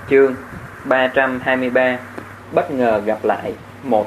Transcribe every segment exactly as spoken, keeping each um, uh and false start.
Chương ba trăm hai mươi ba. Bất ngờ gặp lại. Một.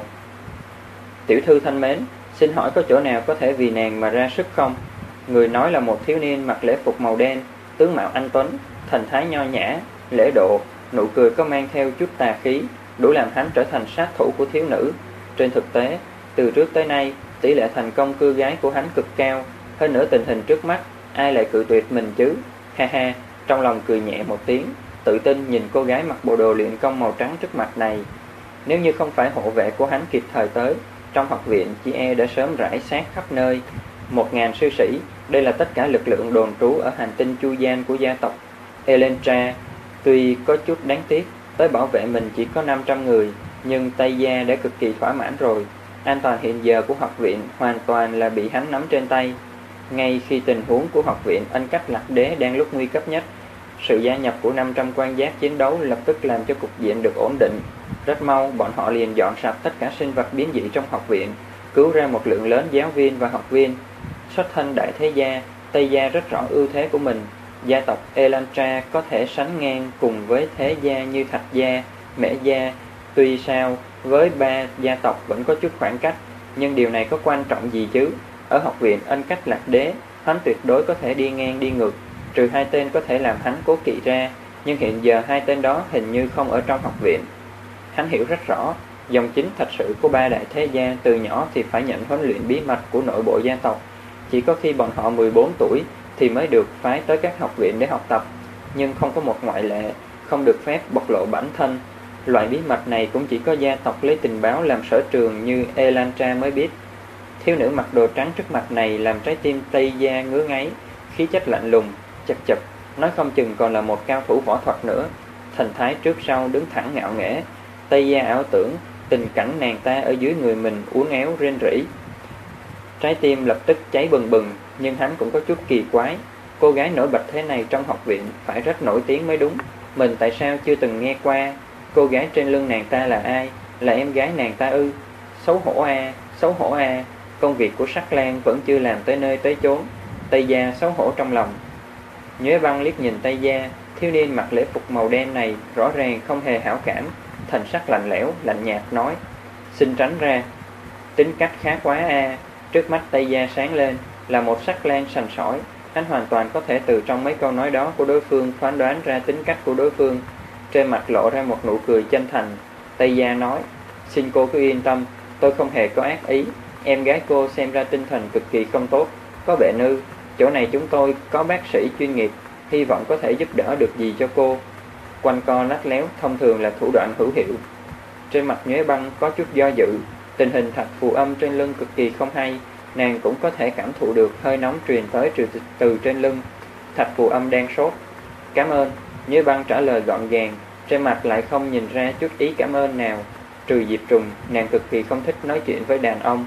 Tiểu thư thân mến, xin hỏi có chỗ nào có thể vì nàng mà ra sức không? Người nói là một thiếu niên mặc lễ phục màu đen, tướng mạo anh tuấn, thần thái nho nhã, lễ độ, nụ cười có mang theo chút tà khí, đủ làm hắn trở thành sát thủ của thiếu nữ. Trên thực tế, từ trước tới nay, tỷ lệ thành công cưa gái của hắn cực cao, hơn nữa tình hình trước mắt, ai lại cự tuyệt mình chứ? Ha ha, trong lòng cười nhẹ một tiếng, tự tin nhìn cô gái mặc bộ đồ luyện công màu trắng trước mặt này. Nếu như không phải hộ vệ của hắn kịp thời tới, trong học viện chỉ e đã sớm rải xác khắp nơi. Một ngàn sư sĩ, đây là tất cả lực lượng đồn trú ở hành tinh Chu Gian của gia tộc Elentra. Tuy có chút đáng tiếc, tới bảo vệ mình chỉ có năm trăm người, nhưng Tây Gia đã cực kỳ thỏa mãn rồi. An toàn hiện giờ của học viện hoàn toàn là bị hắn nắm trên tay. Ngay khi tình huống của học viện Ân Cách Lạc Đế đang lúc nguy cấp nhất, sự gia nhập của năm trăm quan giác chiến đấu lập tức làm cho cục diện được ổn định. Rất mau, bọn họ liền dọn sạch tất cả sinh vật biến dị trong học viện, cứu ra một lượng lớn giáo viên và học viên. Xuất thân đại thế gia, Tây Gia rất rõ ưu thế của mình. Gia tộc Elantra có thể sánh ngang cùng với thế gia như Thạch Gia, Mễ Gia. Tuy sao, với ba gia tộc vẫn có chút khoảng cách, nhưng điều này có quan trọng gì chứ? Ở học viện Ân Cách Lạc Đế, hắn tuyệt đối có thể đi ngang đi ngược, trừ hai tên có thể làm hắn cố kỵ ra, nhưng hiện giờ hai tên đó hình như không ở trong học viện. Hắn hiểu rất rõ, dòng chính thật sự của ba đại thế gia từ nhỏ thì phải nhận huấn luyện bí mật của nội bộ gia tộc. Chỉ có khi bọn họ mười bốn tuổi thì mới được phái tới các học viện để học tập, nhưng không có một ngoại lệ, không được phép bộc lộ bản thân. Loại bí mật này cũng chỉ có gia tộc lấy tình báo làm sở trường như Elantra mới biết. Thiếu nữ mặc đồ trắng trước mặt này làm trái tim Tây Gia ngứa ngáy, khí chất lạnh lùng, chật chật, nói không chừng còn là một cao thủ võ thuật nữa. Thần thái trước sau đứng thẳng ngạo nghễ, Tây Gia ảo tưởng tình cảnh nàng ta ở dưới người mình uốn éo rên rỉ. Trái tim lập tức cháy bừng bừng, nhưng hắn cũng có chút kỳ quái. Cô gái nổi bật thế này trong học viện phải rất nổi tiếng mới đúng. Mình tại sao chưa từng nghe qua? Cô gái trên lưng nàng ta là ai? Là em gái nàng ta ư? Xấu hổ a, xấu hổ a. Công việc của Sắc Lan vẫn chưa làm tới nơi tới chốn. Tây Gia xấu hổ trong lòng. Nhuế Băng liếc nhìn Tây Gia, thiếu niên mặc lễ phục màu đen này rõ ràng không hề hảo cảm, thần sắc lạnh lẽo, lạnh nhạt nói: "Xin tránh ra." Tính cách khá quá a. Trước mắt Tây Gia sáng lên, là một Sắc Lan sành sỏi, hắn hoàn toàn có thể từ trong mấy câu nói đó của đối phương phán đoán ra tính cách của đối phương. Trên mặt lộ ra một nụ cười chân thành, Tây Gia nói: "Xin cô cứ yên tâm, tôi không hề có ác ý. Em gái cô xem ra tinh thần cực kỳ không tốt, có bệnh ư? Chỗ này chúng tôi có bác sĩ chuyên nghiệp, hy vọng có thể giúp đỡ được gì cho cô." Quanh co lách léo thông thường là thủ đoạn hữu hiệu. Trên mặt Nhuế Băng có chút do dự, tình hình Thạch Phù Âm trên lưng cực kỳ không hay, nàng cũng có thể cảm thụ được hơi nóng truyền tới từ, từ trên lưng. Thạch Phù Âm đang sốt. "Cảm ơn." Nhuế Băng trả lời gọn gàng, trên mặt lại không nhìn ra chút ý cảm ơn nào. Trừ Diệp Trùng, nàng cực kỳ không thích nói chuyện với đàn ông.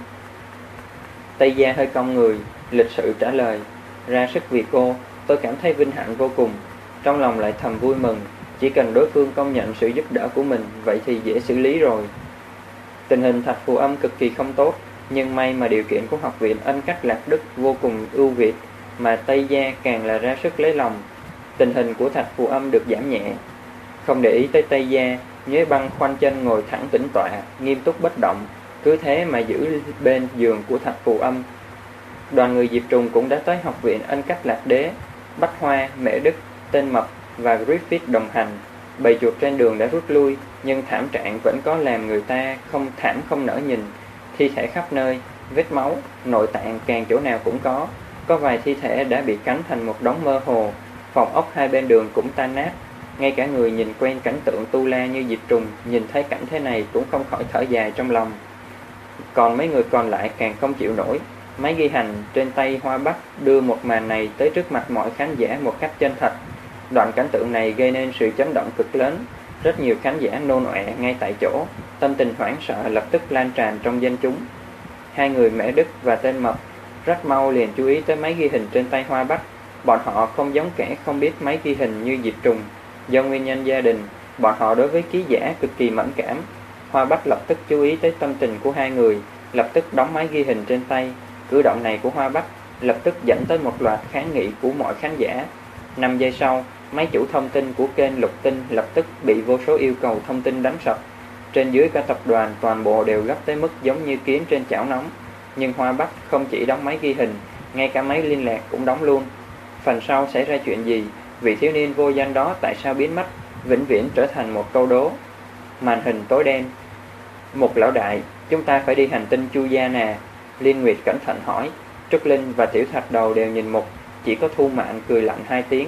Tây Gia hơi cong người, lịch sự trả lời: "Ra sức vì cô, tôi cảm thấy vinh hạnh vô cùng." Trong lòng lại thầm vui mừng, chỉ cần đối phương công nhận sự giúp đỡ của mình, vậy thì dễ xử lý rồi. Tình hình Thạch Phù Âm cực kỳ không tốt, nhưng may mà điều kiện của học viện Ân Cách Lạc Đức vô cùng ưu việt, mà Tây Gia càng là ra sức lấy lòng. Tình hình của Thạch Phù Âm được giảm nhẹ. Không để ý tới Tây Gia, Nhuế Băng khoanh chân ngồi thẳng tĩnh tọa, nghiêm túc bất động, cứ thế mà giữ bên giường của Thạch Phù Âm. Đoàn người Diệp Trùng cũng đã tới học viện Ân Cách Lạc Đế. Bách Hoa, Mễ Đức, Tên Mập và Griffith đồng hành. Bầy chuột trên đường đã rút lui, nhưng thảm trạng vẫn có làm người ta không thảm không nỡ nhìn. Thi thể khắp nơi, vết máu, nội tạng càng chỗ nào cũng có. Có vài thi thể đã bị cắn thành một đống mơ hồ. Phòng ốc hai bên đường cũng tan nát. Ngay cả người nhìn quen cảnh tượng tu la như Diệp Trùng nhìn thấy cảnh thế này cũng không khỏi thở dài trong lòng. Còn mấy người còn lại càng không chịu nổi. Máy ghi hình trên tay Hoa Bắc đưa một màn này tới trước mặt mọi khán giả một cách chân thật. Đoạn cảnh tượng này gây nên sự chấn động cực lớn. Rất nhiều khán giả nôn ọe ngay tại chỗ, tâm tình hoảng sợ lập tức lan tràn trong dân chúng. Hai người Mễ Đức và Tên Mập rất mau liền chú ý tới máy ghi hình trên tay Hoa Bắc. Bọn họ không giống kẻ không biết máy ghi hình như Diệp Trùng. Do nguyên nhân gia đình, bọn họ đối với ký giả cực kỳ mẫn cảm. Hoa Bắc lập tức chú ý tới tâm tình của hai người, lập tức đóng máy ghi hình trên tay. Cử động này của Hoa Bắc lập tức dẫn tới một loạt kháng nghị của mọi khán giả. Năm giây sau, Máy chủ thông tin của kênh Lục Tinh lập tức bị vô số yêu cầu thông tin đánh sập. Trên dưới cả tập đoàn toàn bộ đều gấp tới mức giống như kiến trên chảo nóng. Nhưng Hoa Bắc không chỉ đóng máy ghi hình, ngay cả máy liên lạc cũng đóng luôn. Phần sau xảy ra chuyện gì? Vị thiếu niên vô danh đó tại sao biến mất? Vĩnh viễn trở thành một câu đố. Màn hình tối đen. Mục lão đại, chúng ta phải đi hành tinh Chu Gia nè. Liên Nguyệt cẩn thận hỏi. Trúc Linh và Tiểu Thạch Đầu đều nhìn Mục, chỉ có Thu Mạn cười lạnh hai tiếng.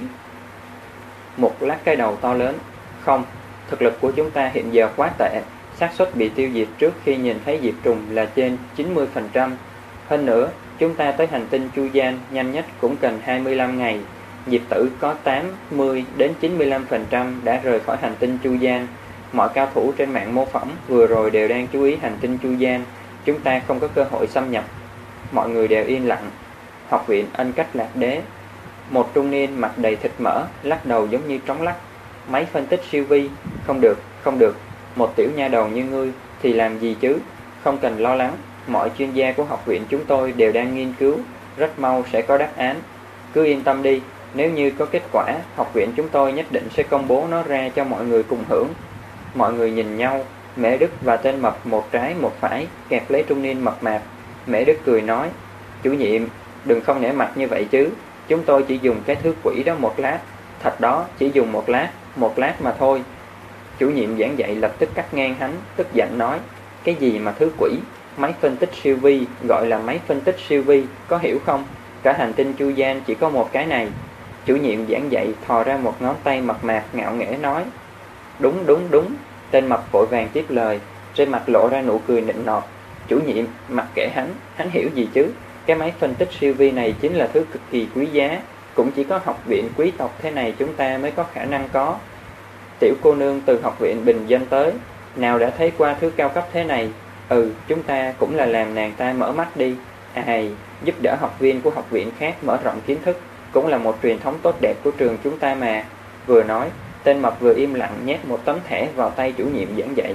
Mục lắc cái đầu to lớn. Không, thực lực của chúng ta hiện giờ quá tệ, xác suất bị tiêu diệt trước khi nhìn thấy Diệp Trùng là trên chín mươi phần trăm. Hơn nữa, chúng ta tới hành tinh Chu Gian nhanh nhất cũng cần hai mươi lăm ngày. Diệp Tử có tám mươi đến chín mươi lăm phần trăm đã rời khỏi hành tinh Chu Gian. Mọi cao thủ trên mạng mô phỏng vừa rồi đều đang chú ý hành tinh Chu Gian. Chúng ta không có cơ hội xâm nhập. Mọi người đều yên lặng. Học viện Ân Cách Lạc Đế. Một trung niên mặt đầy thịt mỡ, lắc đầu giống như trống lắc. Máy phân tích siêu vi. Không được, không được. Một tiểu nha đầu như ngươi thì làm gì chứ? Không cần lo lắng. Mọi chuyên gia của học viện chúng tôi đều đang nghiên cứu. Rất mau sẽ có đáp án. Cứ yên tâm đi. Nếu như có kết quả, học viện chúng tôi nhất định sẽ công bố nó ra cho mọi người cùng hưởng. Mọi người nhìn nhau. Mễ Đức và tên mập một trái một phải kẹp lấy trung niên mập mạp. Mễ Đức cười nói. Chủ nhiệm, đừng không nể mặt như vậy chứ. Chúng tôi chỉ dùng cái thứ quỷ đó một lát. Thật đó, chỉ dùng một lát, một lát mà thôi. Chủ nhiệm giảng dạy lập tức cắt ngang hắn, tức giận nói. Cái gì mà thứ quỷ? Máy phân tích siêu vi, gọi là máy phân tích siêu vi, có hiểu không? Cả hành tinh Chu Gian chỉ có một cái này. Chủ nhiệm giảng dạy thò ra một ngón tay mập mạp ngạo nghễ nói. Đúng, đúng, đúng. Tên mập vội vàng tiếp lời, trên mặt lộ ra nụ cười nịnh nọt. Chủ nhiệm, mặc kệ hắn, hắn hiểu gì chứ? Cái máy phân tích siêu vi này chính là thứ cực kỳ quý giá. Cũng chỉ có học viện quý tộc thế này chúng ta mới có khả năng có. Tiểu cô nương từ học viện bình dân tới, nào đã thấy qua thứ cao cấp thế này? Ừ, chúng ta cũng là làm nàng ta mở mắt đi. Ai, giúp đỡ học viên của học viện khác mở rộng kiến thức, cũng là một truyền thống tốt đẹp của trường chúng ta mà. Vừa nói, tên mập vừa im lặng nhét một tấm thẻ vào tay chủ nhiệm giảng dạy.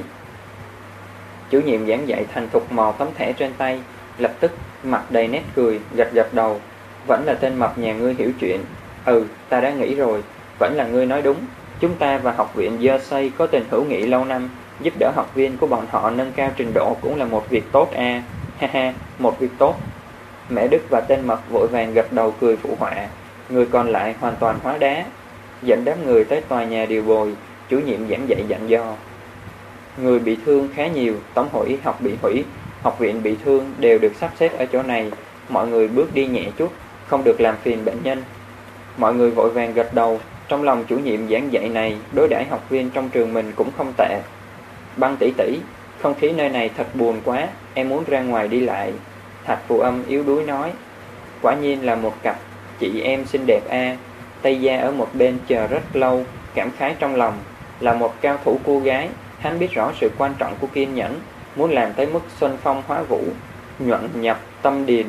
Chủ nhiệm giảng dạy thành thục mò tấm thẻ trên tay, lập tức mặt đầy nét cười, gật gật đầu. Vẫn là tên mập nhà ngươi hiểu chuyện. Ừ, ta đã nghĩ rồi, vẫn là ngươi nói đúng. Chúng ta và học viện Jersey có tình hữu nghị lâu năm, giúp đỡ học viên của bọn họ nâng cao trình độ cũng là một việc tốt à. Ha ha, một việc tốt. Mẹ Đức và tên mập vội vàng gật đầu cười phụ họa. Người còn lại hoàn toàn hóa đá. Dẫn đám người tới tòa nhà điều bồi, chủ nhiệm giảng dạy dặn dò. Người bị thương khá nhiều, tổng hội y học bị hủy, học viện bị thương đều được sắp xếp ở chỗ này. Mọi người bước đi nhẹ chút, không được làm phiền bệnh nhân. Mọi người vội vàng gật đầu. Trong lòng chủ nhiệm giảng dạy này, đối đãi học viên trong trường mình cũng không tệ. Băng tỷ tỷ, không khí nơi này thật buồn quá, em muốn ra ngoài đi lại. Thạch Phù Âm yếu đuối nói. Quả nhiên là một cặp chị em xinh đẹp a. Tây Gia ở một bên chờ rất lâu, cảm khái trong lòng. Là một cao thủ cô gái, hắn biết rõ sự quan trọng của kiên nhẫn, muốn làm tới mức xuân phong hóa vũ, nhuận nhập tâm điền.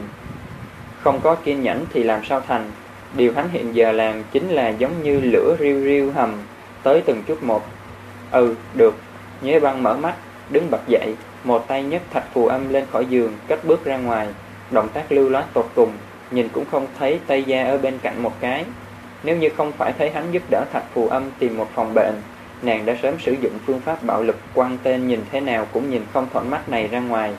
Không có kiên nhẫn thì làm sao thành. Điều hắn hiện giờ làm chính là giống như lửa riu riu hầm, tới từng chút một. Ừ, được. Nhuế Băng mở mắt, đứng bật dậy, một tay nhấc Thạch Phù Âm lên khỏi giường, cất bước ra ngoài. Động tác lưu loát tột cùng, nhìn cũng không thấy Tây Gia ở bên cạnh một cái. Nếu như không phải thấy hắn giúp đỡ Thạch Phù Âm tìm một phòng bệnh, nàng đã sớm sử dụng phương pháp bạo lực quăng tên nhìn thế nào cũng nhìn không thuận mắt này ra ngoài.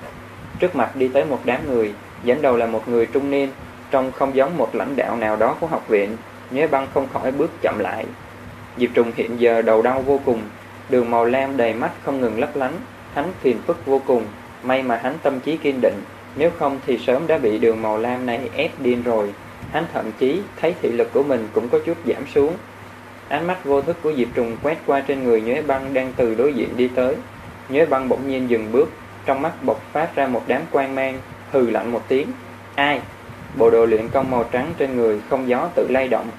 Trước mặt đi tới một đám người, dẫn đầu là một người trung niên, trông không giống một lãnh đạo nào đó của học viện. Nhuế Băng không khỏi bước chậm lại. Diệp Trùng hiện giờ đầu đau vô cùng, đường màu lam đầy mắt không ngừng lấp lánh, hắn phiền phức vô cùng. May mà hắn tâm trí kiên định, nếu không thì sớm đã bị đường màu lam này ép điên rồi. Hắn thậm chí thấy thị lực của mình cũng có chút giảm xuống. Ánh mắt vô thức của Diệp Trùng quét qua trên người Nhuế Băng đang từ đối diện đi tới. Nhuế Băng bỗng nhiên dừng bước, trong mắt bộc phát ra một đám quang mang, hừ lạnh một tiếng. Ai? Bộ đồ luyện công màu trắng trên người không gió tự lay động.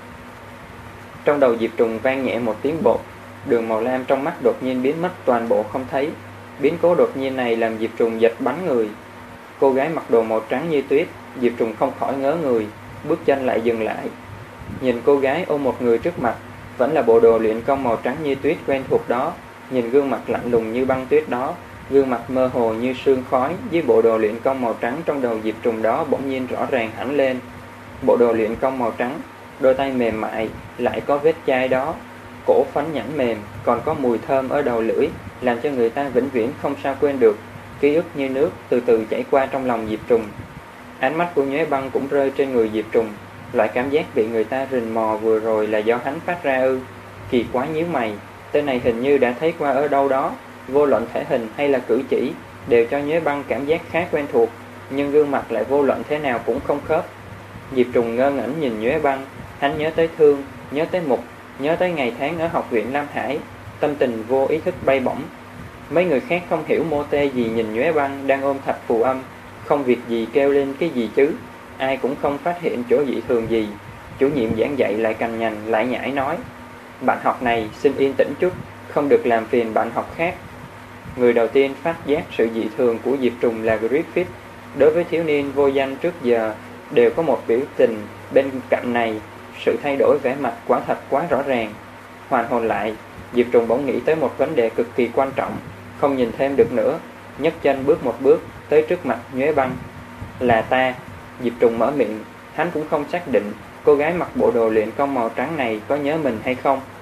Trong đầu Diệp Trùng vang nhẹ một tiếng bột, đường màu lam trong mắt đột nhiên biến mất toàn bộ không thấy. Biến cố đột nhiên này làm Diệp Trùng giật bắn người. Cô gái mặc đồ màu trắng như tuyết, Diệp Trùng không khỏi ngớ người, bước chân lại dừng lại. Nhìn cô gái ôm một người trước mặt, vẫn là bộ đồ luyện công màu trắng như tuyết quen thuộc đó. Nhìn gương mặt lạnh lùng như băng tuyết đó, gương mặt mơ hồ như sương khói với bộ đồ luyện công màu trắng trong đầu Diệp Trùng đó bỗng nhiên rõ ràng hẳn lên. Bộ đồ luyện công màu trắng, đôi tay mềm mại, lại có vết chai đó, cổ phấn nhẵn mềm, còn có mùi thơm ở đầu lưỡi, làm cho người ta vĩnh viễn không sao quên được. Ký ức như nước từ từ chảy qua trong lòng Diệp Trùng. Ánh mắt của Nhuế Băng cũng rơi trên người Diệp Trùng. Loại cảm giác bị người ta rình mò vừa rồi là do hắn phát ra ư? Kỳ quái nhíu mày, tên này hình như đã thấy qua ở đâu đó, vô luận thể hình hay là cử chỉ đều cho Nhuế Băng cảm giác khá quen thuộc, nhưng gương mặt lại vô luận thế nào cũng không khớp. Diệp Trùng ngơ ngẩn nhìn Nhuế Băng, hắn nhớ tới Thương, nhớ tới Mục, nhớ tới ngày tháng ở học viện Lam Hải, tâm tình vô ý thức bay bổng. Mấy người khác không hiểu mô tê gì nhìn Nhuế Băng đang ôm thạch phù âm, không việc gì kêu lên cái gì chứ, ai cũng không phát hiện chỗ dị thường gì. Chủ nhiệm giảng dạy lại cằn nhằn lại nhảy nói, bạn học này xin yên tĩnh chút, không được làm phiền bạn học khác. Người đầu tiên phát giác sự dị thường của Diệp Trùng là Griffith. Đối với thiếu niên vô danh trước giờ đều có một biểu tình, bên cạnh này sự thay đổi vẻ mặt quả thật quá rõ ràng. Hoàn hồn lại, Diệp Trùng bỗng nghĩ tới một vấn đề cực kỳ quan trọng, không nhìn thêm được nữa, nhấc chân bước một bước tới trước mặt Nhuế Băng. Là ta. Diệp Trùng mở miệng, hắn cũng không xác định cô gái mặc bộ đồ luyện công màu trắng này có nhớ mình hay không.